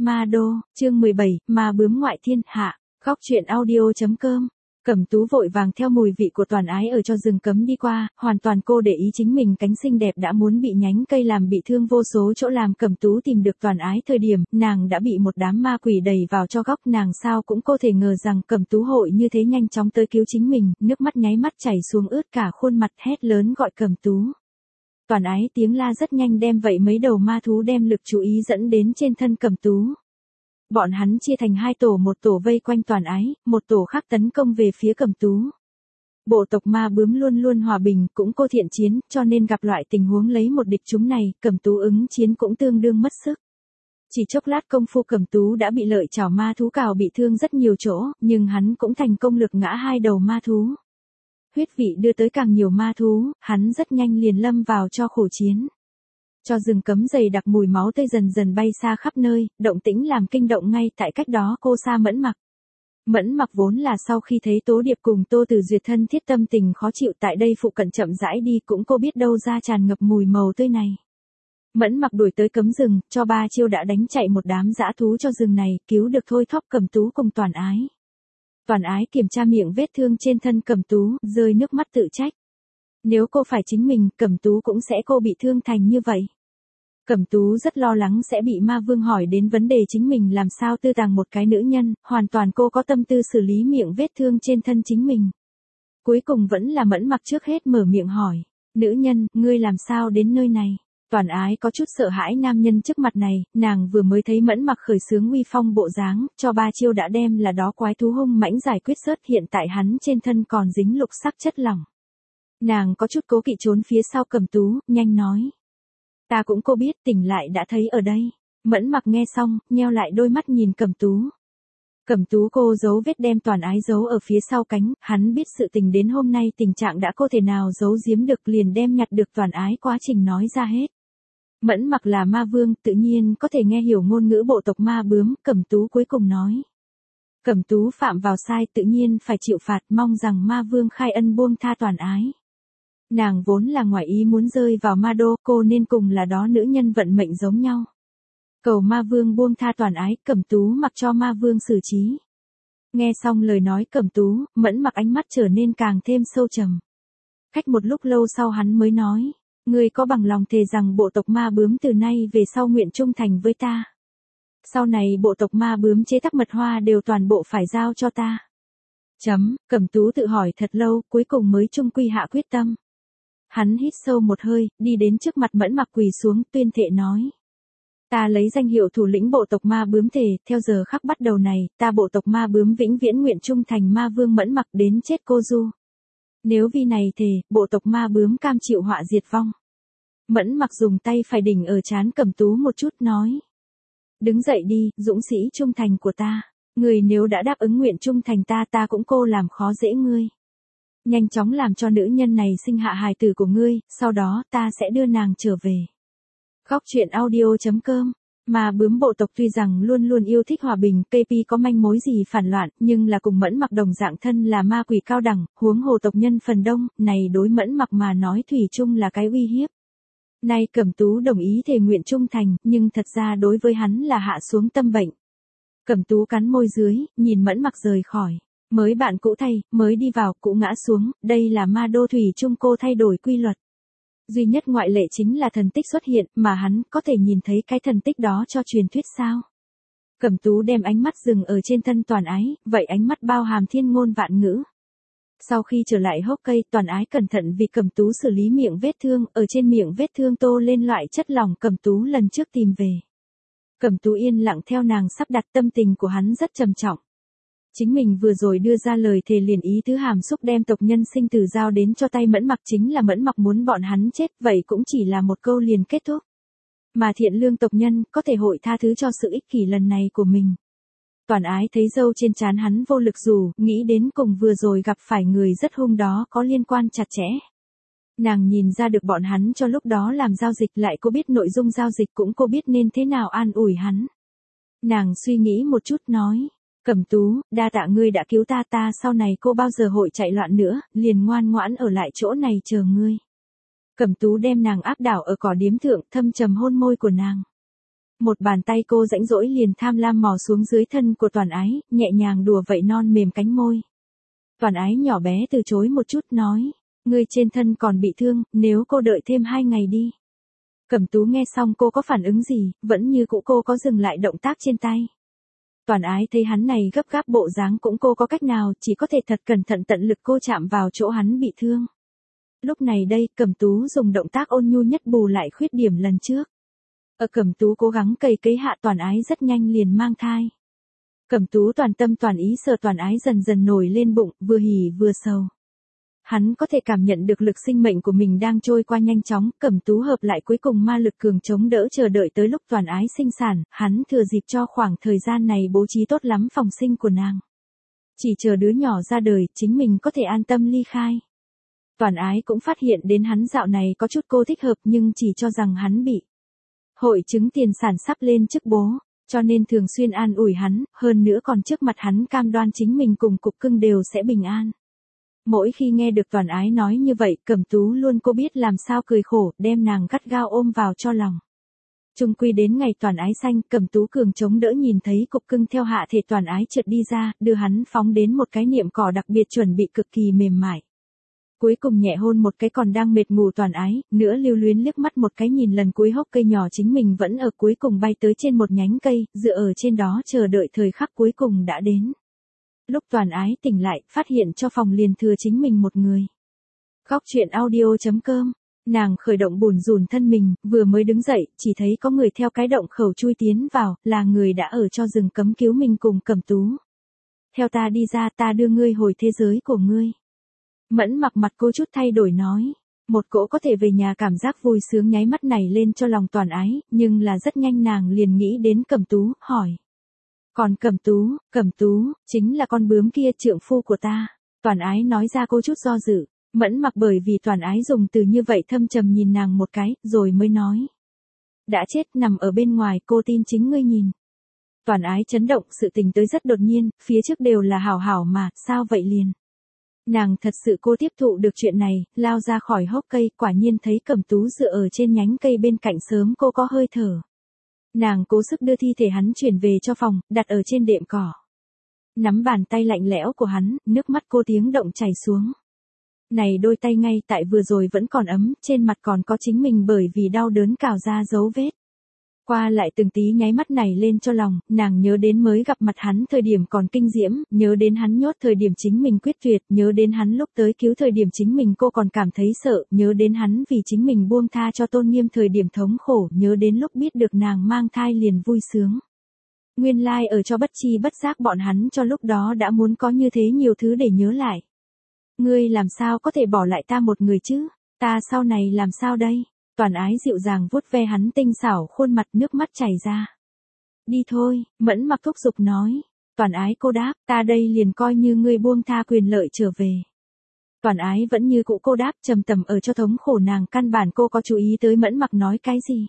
Ma Đô, chương 17, Ma bướm ngoại thiên hạ, góc truyện audio.com. Cẩm Tú vội vàng theo mùi vị của Toàn Ái ở cho rừng cấm đi qua, hoàn toàn cô để ý chính mình cánh xinh đẹp đã muốn bị nhánh cây làm bị thương vô số chỗ. Làm Cẩm Tú tìm được Toàn Ái thời điểm, nàng đã bị một đám ma quỷ đẩy vào cho góc. Nàng sao cũng không thể ngờ rằng Cẩm Tú hội như thế nhanh chóng tới cứu chính mình, nước mắt nháy mắt chảy xuống ướt cả khuôn mặt, hét lớn gọi Cẩm Tú. Toàn Ái tiếng la rất nhanh đem vậy mấy đầu ma thú đem lực chú ý dẫn đến trên thân Cẩm Tú. Bọn hắn chia thành hai tổ, một tổ vây quanh Toàn Ái, một tổ khác tấn công về phía Cẩm Tú. Bộ tộc ma bướm luôn luôn hòa bình, cũng cô thiện chiến, cho nên gặp loại tình huống lấy một địch chúng này, Cẩm Tú ứng chiến cũng tương đương mất sức. Chỉ chốc lát công phu Cẩm Tú đã bị lợi chảo ma thú cào bị thương rất nhiều chỗ, nhưng hắn cũng thành công lực ngã hai đầu ma thú. Huyết vị đưa tới càng nhiều ma thú, hắn rất nhanh liền lâm vào cho khổ chiến. Cho rừng cấm dày đặc mùi máu tươi dần dần bay xa khắp nơi, động tĩnh làm kinh động ngay tại cách đó cô xa Mẫn Mặc. Mẫn Mặc vốn là sau khi thấy Tố Điệp cùng Tô Tử Duyệt thân thiết tâm tình khó chịu tại đây phụ cận chậm rãi đi, cũng cô biết đâu ra tràn ngập mùi màu tươi này. Mẫn Mặc đuổi tới cấm rừng, cho ba chiêu đã đánh chạy một đám dã thú cho rừng này, cứu được thôi thóp Cẩm Tú cùng Toàn Ái. Toàn Ái kiểm tra miệng vết thương trên thân Cẩm Tú, rơi nước mắt tự trách. Nếu cô phải chính mình, Cẩm Tú cũng sẽ cô bị thương thành như vậy. Cẩm Tú rất lo lắng sẽ bị ma vương hỏi đến vấn đề chính mình làm sao tư tàng một cái nữ nhân, hoàn toàn cô có tâm tư xử lý miệng vết thương trên thân chính mình. Cuối cùng vẫn là Mẫn Mặc trước hết mở miệng hỏi, nữ nhân, ngươi làm sao đến nơi này? Toàn Ái có chút sợ hãi nam nhân trước mặt này, nàng vừa mới thấy Mẫn Mặc khởi xướng uy phong bộ dáng, cho ba chiêu đã đem là đó quái thú hung mãnh giải quyết sớt, hiện tại hắn trên thân còn dính lục sắc chất lỏng. Nàng có chút cố kỵ trốn phía sau Cẩm Tú, nhanh nói. Ta cũng cô biết, tỉnh lại đã thấy ở đây. Mẫn Mặc nghe xong, nheo lại đôi mắt nhìn Cẩm Tú. Cẩm Tú cô giấu vết đem Toàn Ái giấu ở phía sau cánh, hắn biết sự tình đến hôm nay tình trạng đã không thể nào giấu giếm được, liền đem nhặt được Toàn Ái quá trình nói ra hết. Mẫn Mặc là ma vương, tự nhiên có thể nghe hiểu ngôn ngữ bộ tộc ma bướm, Cẩm Tú cuối cùng nói. Cẩm Tú phạm vào sai tự nhiên phải chịu phạt, mong rằng ma vương khai ân buông tha Toàn Ái. Nàng vốn là ngoài ý muốn rơi vào ma đô, cô nên cùng là đó nữ nhân vận mệnh giống nhau. Cầu ma vương buông tha Toàn Ái, Cẩm Tú mặc cho ma vương xử trí. Nghe xong lời nói Cẩm Tú, Mẫn Mặc ánh mắt trở nên càng thêm sâu trầm. Cách một lúc lâu sau hắn mới nói, ngươi có bằng lòng thề rằng bộ tộc ma bướm từ nay về sau nguyện trung thành với ta? Sau này bộ tộc ma bướm chế tác mật hoa đều toàn bộ phải giao cho ta. Cẩm Tú tự hỏi thật lâu, cuối cùng mới chung quy hạ quyết tâm. Hắn hít sâu một hơi, đi đến trước mặt Mẫn Mặc quỳ xuống, tuyên thệ nói. Ta lấy danh hiệu thủ lĩnh bộ tộc ma bướm thề, theo giờ khắc bắt đầu này, ta bộ tộc ma bướm vĩnh viễn nguyện trung thành ma vương Mẫn Mặc đến chết cô du. Nếu vì này thề, bộ tộc ma bướm cam chịu họa diệt vong. Mẫn Mặc dùng tay phải đỉnh ở trán Cẩm Tú một chút nói. Đứng dậy đi, dũng sĩ trung thành của ta. Người nếu đã đáp ứng nguyện trung thành ta, ta cũng cô làm khó dễ ngươi. Nhanh chóng làm cho nữ nhân này sinh hạ hài tử của ngươi, sau đó ta sẽ đưa nàng trở về. Góc truyện audio.com. Ma bướm bộ tộc tuy rằng luôn luôn yêu thích hòa bình, KP có manh mối gì phản loạn, nhưng là cùng Mẫn Mặc đồng dạng thân là ma quỷ cao đẳng, huống hồ tộc nhân phần đông, này đối Mẫn Mặc mà nói thủy chung là cái uy hiếp. Nay Cẩm Tú đồng ý thề nguyện trung thành, nhưng thật ra đối với hắn là hạ xuống tâm bệnh. Cẩm Tú cắn môi dưới, nhìn Mẫn Mặc rời khỏi. Mới bạn cũ thay, mới đi vào, cũ ngã xuống, đây là ma đô thủy chung cô thay đổi quy luật. Duy nhất ngoại lệ chính là thần tích xuất hiện, mà hắn có thể nhìn thấy cái thần tích đó cho truyền thuyết sao. Cẩm Tú đem ánh mắt dừng ở trên thân Toàn Ái, vậy ánh mắt bao hàm thiên ngôn vạn ngữ. Sau khi trở lại hốc cây, Toàn Ái cẩn thận vì Cẩm Tú xử lý miệng vết thương, ở trên miệng vết thương tô lên loại chất lỏng Cẩm Tú lần trước tìm về. Cẩm Tú yên lặng theo nàng sắp đặt, tâm tình của hắn rất trầm trọng. Chính mình vừa rồi đưa ra lời thề liền ý tứ hàm xúc đem tộc nhân sinh tử giao đến cho tay Mẫn Mặc, chính là Mẫn Mặc muốn bọn hắn chết, vậy cũng chỉ là một câu liền kết thúc. Mà thiện lương tộc nhân có thể hội tha thứ cho sự ích kỷ lần này của mình. Toàn Ái thấy râu trên trán hắn vô lực dù, nghĩ đến cùng vừa rồi gặp phải người rất hung đó có liên quan chặt chẽ. Nàng nhìn ra được bọn hắn cho lúc đó làm giao dịch, lại cô biết nội dung giao dịch, cũng cô biết nên thế nào an ủi hắn. Nàng suy nghĩ một chút nói. Cẩm Tú, đa tạ ngươi đã cứu ta, ta sau này cô bao giờ hội chạy loạn nữa, liền ngoan ngoãn ở lại chỗ này chờ ngươi. Cẩm Tú đem nàng áp đảo ở cỏ điếm thượng, thâm trầm hôn môi của nàng. Một bàn tay cô rãnh rỗi liền tham lam mò xuống dưới thân của Toàn Ái, nhẹ nhàng đùa vậy non mềm cánh môi. Toàn Ái nhỏ bé từ chối một chút nói, ngươi trên thân còn bị thương, nếu cô đợi thêm 2 ngày đi. Cẩm Tú nghe xong cô có phản ứng gì, vẫn như cũ cô có dừng lại động tác trên tay. Toàn Ái thấy hắn này gấp gáp bộ dáng cũng cô có cách nào, chỉ có thể thật cẩn thận tận lực cô chạm vào chỗ hắn bị thương. Lúc này đây, Cẩm Tú dùng động tác ôn nhu nhất bù lại khuyết điểm lần trước. Cẩm Tú cố gắng cày cấy hạ Toàn Ái rất nhanh liền mang thai. Cẩm Tú toàn tâm toàn ý sờ Toàn Ái dần dần nổi lên bụng, vừa hỉ vừa sầu. Hắn có thể cảm nhận được lực sinh mệnh của mình đang trôi qua nhanh chóng, Cẩm Tú hợp lại cuối cùng ma lực cường chống đỡ chờ đợi tới lúc Toàn Ái sinh sản, hắn thừa dịp cho khoảng thời gian này bố trí tốt lắm phòng sinh của nàng. Chỉ chờ đứa nhỏ ra đời, chính mình có thể an tâm ly khai. Toàn Ái cũng phát hiện đến hắn dạo này có chút cô thích hợp nhưng chỉ cho rằng hắn bị hội chứng tiền sản sắp lên chức bố, cho nên thường xuyên an ủi hắn, hơn nữa còn trước mặt hắn cam đoan chính mình cùng Cục Cưng đều sẽ bình an. Mỗi khi nghe được Toàn Ái nói như vậy, Cẩm Tú luôn cô biết làm sao cười khổ, đem nàng gắt gao ôm vào cho lòng. Chung quy đến ngày Toàn Ái sanh, Cẩm Tú cường chống đỡ nhìn thấy Cục Cưng theo hạ thể Toàn Ái trượt đi ra, đưa hắn phóng đến một cái niệm cỏ đặc biệt chuẩn bị cực kỳ mềm mại. Cuối cùng nhẹ hôn một cái còn đang mệt ngủ Toàn Ái, nữa lưu luyến liếc mắt một cái nhìn lần cuối hốc cây nhỏ chính mình vẫn ở cuối cùng bay tới trên một nhánh cây, dựa ở trên đó chờ đợi thời khắc cuối cùng đã đến. Lúc Toàn Ái tỉnh lại, phát hiện cho phòng liền thừa chính mình một người. Góc truyện audio.com, nàng khởi động bùn rùn thân mình, vừa mới đứng dậy, chỉ thấy có người theo cái động khẩu chui tiến vào, là người đã ở cho rừng cấm cứu mình cùng Cẩm Tú. Theo ta đi ra, ta đưa ngươi hồi thế giới của ngươi. Mẫn Mặc mặt cô chút thay đổi nói. Một cỗ có thể về nhà cảm giác vui sướng nháy mắt này lên cho lòng Toàn Ái, nhưng là rất nhanh nàng liền nghĩ đến Cẩm Tú, hỏi. Còn Cẩm Tú, chính là con bướm kia trượng phu của ta. Toàn Ái nói ra cô chút do dự. Mẫn Mặc bởi vì Toàn Ái dùng từ như vậy thâm trầm nhìn nàng một cái, rồi mới nói. Đã chết nằm ở bên ngoài, cô tin chính ngươi nhìn. Toàn Ái chấn động, sự tình tới rất đột nhiên, phía trước đều là hảo hảo mà, sao vậy liền. Nàng thật sự cô tiếp thụ được chuyện này, lao ra khỏi hốc cây, quả nhiên thấy Cẩm Tú dựa ở trên nhánh cây bên cạnh sớm cô có hơi thở. Nàng cố sức đưa thi thể hắn chuyển về cho phòng, đặt ở trên đệm cỏ. Nắm bàn tay lạnh lẽo của hắn, nước mắt cô tiếng động chảy xuống. Này đôi tay ngay tại vừa rồi vẫn còn ấm, trên mặt còn có chính mình bởi vì đau đớn cào ra dấu vết. Qua lại từng tí nháy mắt này lên cho lòng, nàng nhớ đến mới gặp mặt hắn thời điểm còn kinh diễm, nhớ đến hắn nhốt thời điểm chính mình quyết tuyệt, nhớ đến hắn lúc tới cứu thời điểm chính mình cô còn cảm thấy sợ, nhớ đến hắn vì chính mình buông tha cho tôn nghiêm thời điểm thống khổ, nhớ đến lúc biết được nàng mang thai liền vui sướng. Nguyên lai ở cho bất chi bất giác bọn hắn cho lúc đó đã muốn có như thế nhiều thứ để nhớ lại. Ngươi làm sao có thể bỏ lại ta một người chứ, ta sau này làm sao đây? Toàn Ái dịu dàng vuốt ve hắn tinh xảo khuôn mặt nước mắt chảy ra. Đi thôi, Mẫn Mặc thúc giục nói. Toàn Ái cô đáp, ta đây liền coi như ngươi buông tha quyền lợi trở về. Toàn Ái vẫn như cũ cô đáp trầm tầm ở cho thống khổ nàng căn bản cô có chú ý tới Mẫn Mặc nói cái gì.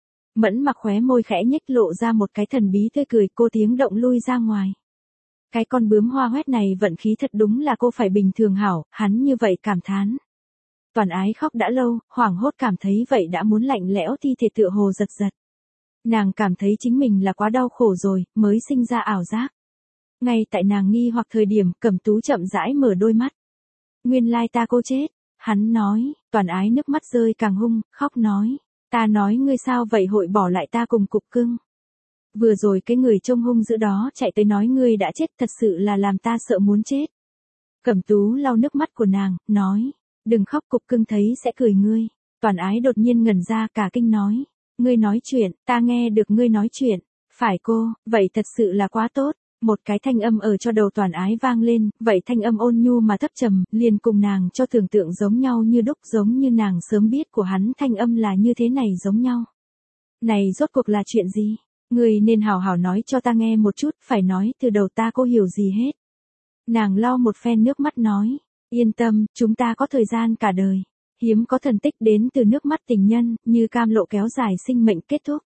Mẫn Mặc khóe môi khẽ nhếch lộ ra một cái thần bí tươi cười cô tiếng động lui ra ngoài. Cái con bướm hoa hoét này vận khí thật đúng là cô phải bình thường hảo, hắn như vậy cảm thán. Toàn Ái khóc đã lâu, hoảng hốt cảm thấy vậy đã muốn lạnh lẽo thi thể tựa hồ giật giật. Nàng cảm thấy chính mình là quá đau khổ rồi, mới sinh ra ảo giác. Ngay tại nàng nghi hoặc thời điểm, Cẩm Tú chậm rãi mở đôi mắt. Nguyên lai ta cô chết, hắn nói, Toàn Ái nước mắt rơi càng hung, khóc nói. Ta nói ngươi sao vậy hội bỏ lại ta cùng Cục Cưng. Vừa rồi cái người trông hung dữ đó chạy tới nói ngươi đã chết thật sự là làm ta sợ muốn chết. Cẩm Tú lau nước mắt của nàng, nói. Đừng khóc Cục Cưng thấy sẽ cười ngươi. Toàn Ái đột nhiên ngẩn ra cả kinh nói. Ngươi nói chuyện, ta nghe được ngươi nói chuyện. Phải cô, vậy thật sự là quá tốt. Một cái thanh âm ở cho đầu Toàn Ái vang lên, vậy thanh âm ôn nhu mà thấp trầm, liền cùng nàng cho tưởng tượng giống nhau như đúc giống như nàng sớm biết của hắn thanh âm là như thế này giống nhau. Này rốt cuộc là chuyện gì? Ngươi nên hào hào nói cho ta nghe một chút, phải nói từ đầu ta cô hiểu gì hết. Nàng lau một phen nước mắt nói. Yên tâm, chúng ta có thời gian cả đời. Hiếm có thần tích đến từ nước mắt tình nhân, như cam lộ kéo dài sinh mệnh kết thúc.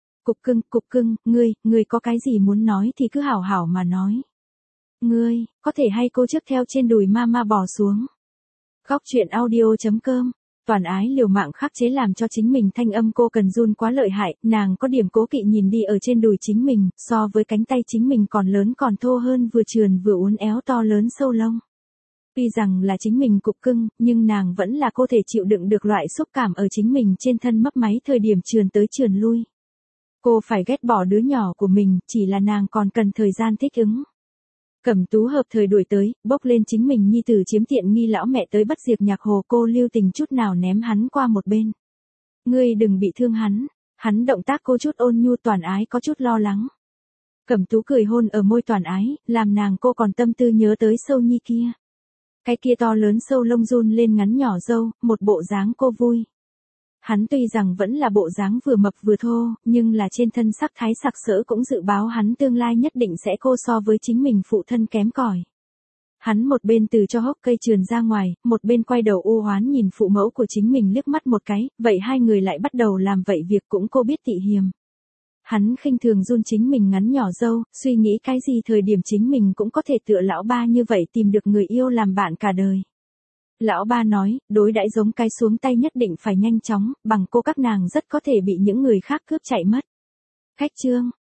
Cục Cưng, ngươi có cái gì muốn nói thì cứ hảo hảo mà nói. Ngươi, có thể hay cô trước theo trên đùi mama bò xuống. Góc truyện audio.com Toàn ái liều mạng khắc chế làm cho chính mình thanh âm cô cần run quá lợi hại, nàng có điểm cố kỵ nhìn đi ở trên đùi chính mình, so với cánh tay chính mình còn lớn còn thô hơn vừa trườn vừa uốn éo to lớn sâu lông. Tuy rằng là chính mình cục cưng, nhưng nàng vẫn là cô thể chịu đựng được loại xúc cảm ở chính mình trên thân mấp máy thời điểm trườn tới trườn lui. Cô phải ghét bỏ đứa nhỏ của mình, chỉ là nàng còn cần thời gian thích ứng. Cẩm Tú hợp thời đuổi tới, bốc lên chính mình nhi tử chiếm tiện nghi lão mẹ tới bắt diệt nhạc hồ, cô lưu tình chút nào ném hắn qua một bên. Ngươi đừng bị thương hắn động tác cô chút ôn nhu. Toàn ái có chút lo lắng. Cẩm Tú cười hôn ở môi Toàn ái, làm nàng cô còn tâm tư nhớ tới sâu nhi kia. Cái kia to lớn sâu lông run lên ngắn nhỏ râu, một bộ dáng cô vui. Hắn tuy rằng vẫn là bộ dáng vừa mập vừa thô, nhưng là trên thân sắc thái sặc sỡ cũng dự báo hắn tương lai nhất định sẽ cô so với chính mình phụ thân kém cỏi. Hắn một bên từ cho hốc cây trườn ra ngoài, một bên quay đầu u hoán nhìn phụ mẫu của chính mình liếc mắt một cái, vậy hai người lại bắt đầu làm vậy việc cũng cô biết tị hiềm. Hắn khinh thường run chính mình ngắn nhỏ râu, suy nghĩ cái gì thời điểm chính mình cũng có thể tựa lão ba như vậy tìm được người yêu làm bạn cả đời. Lão ba nói, đối đãi giống cái xuống tay nhất định phải nhanh chóng, bằng cô các nàng rất có thể bị những người khác cướp chạy mất. Khách chương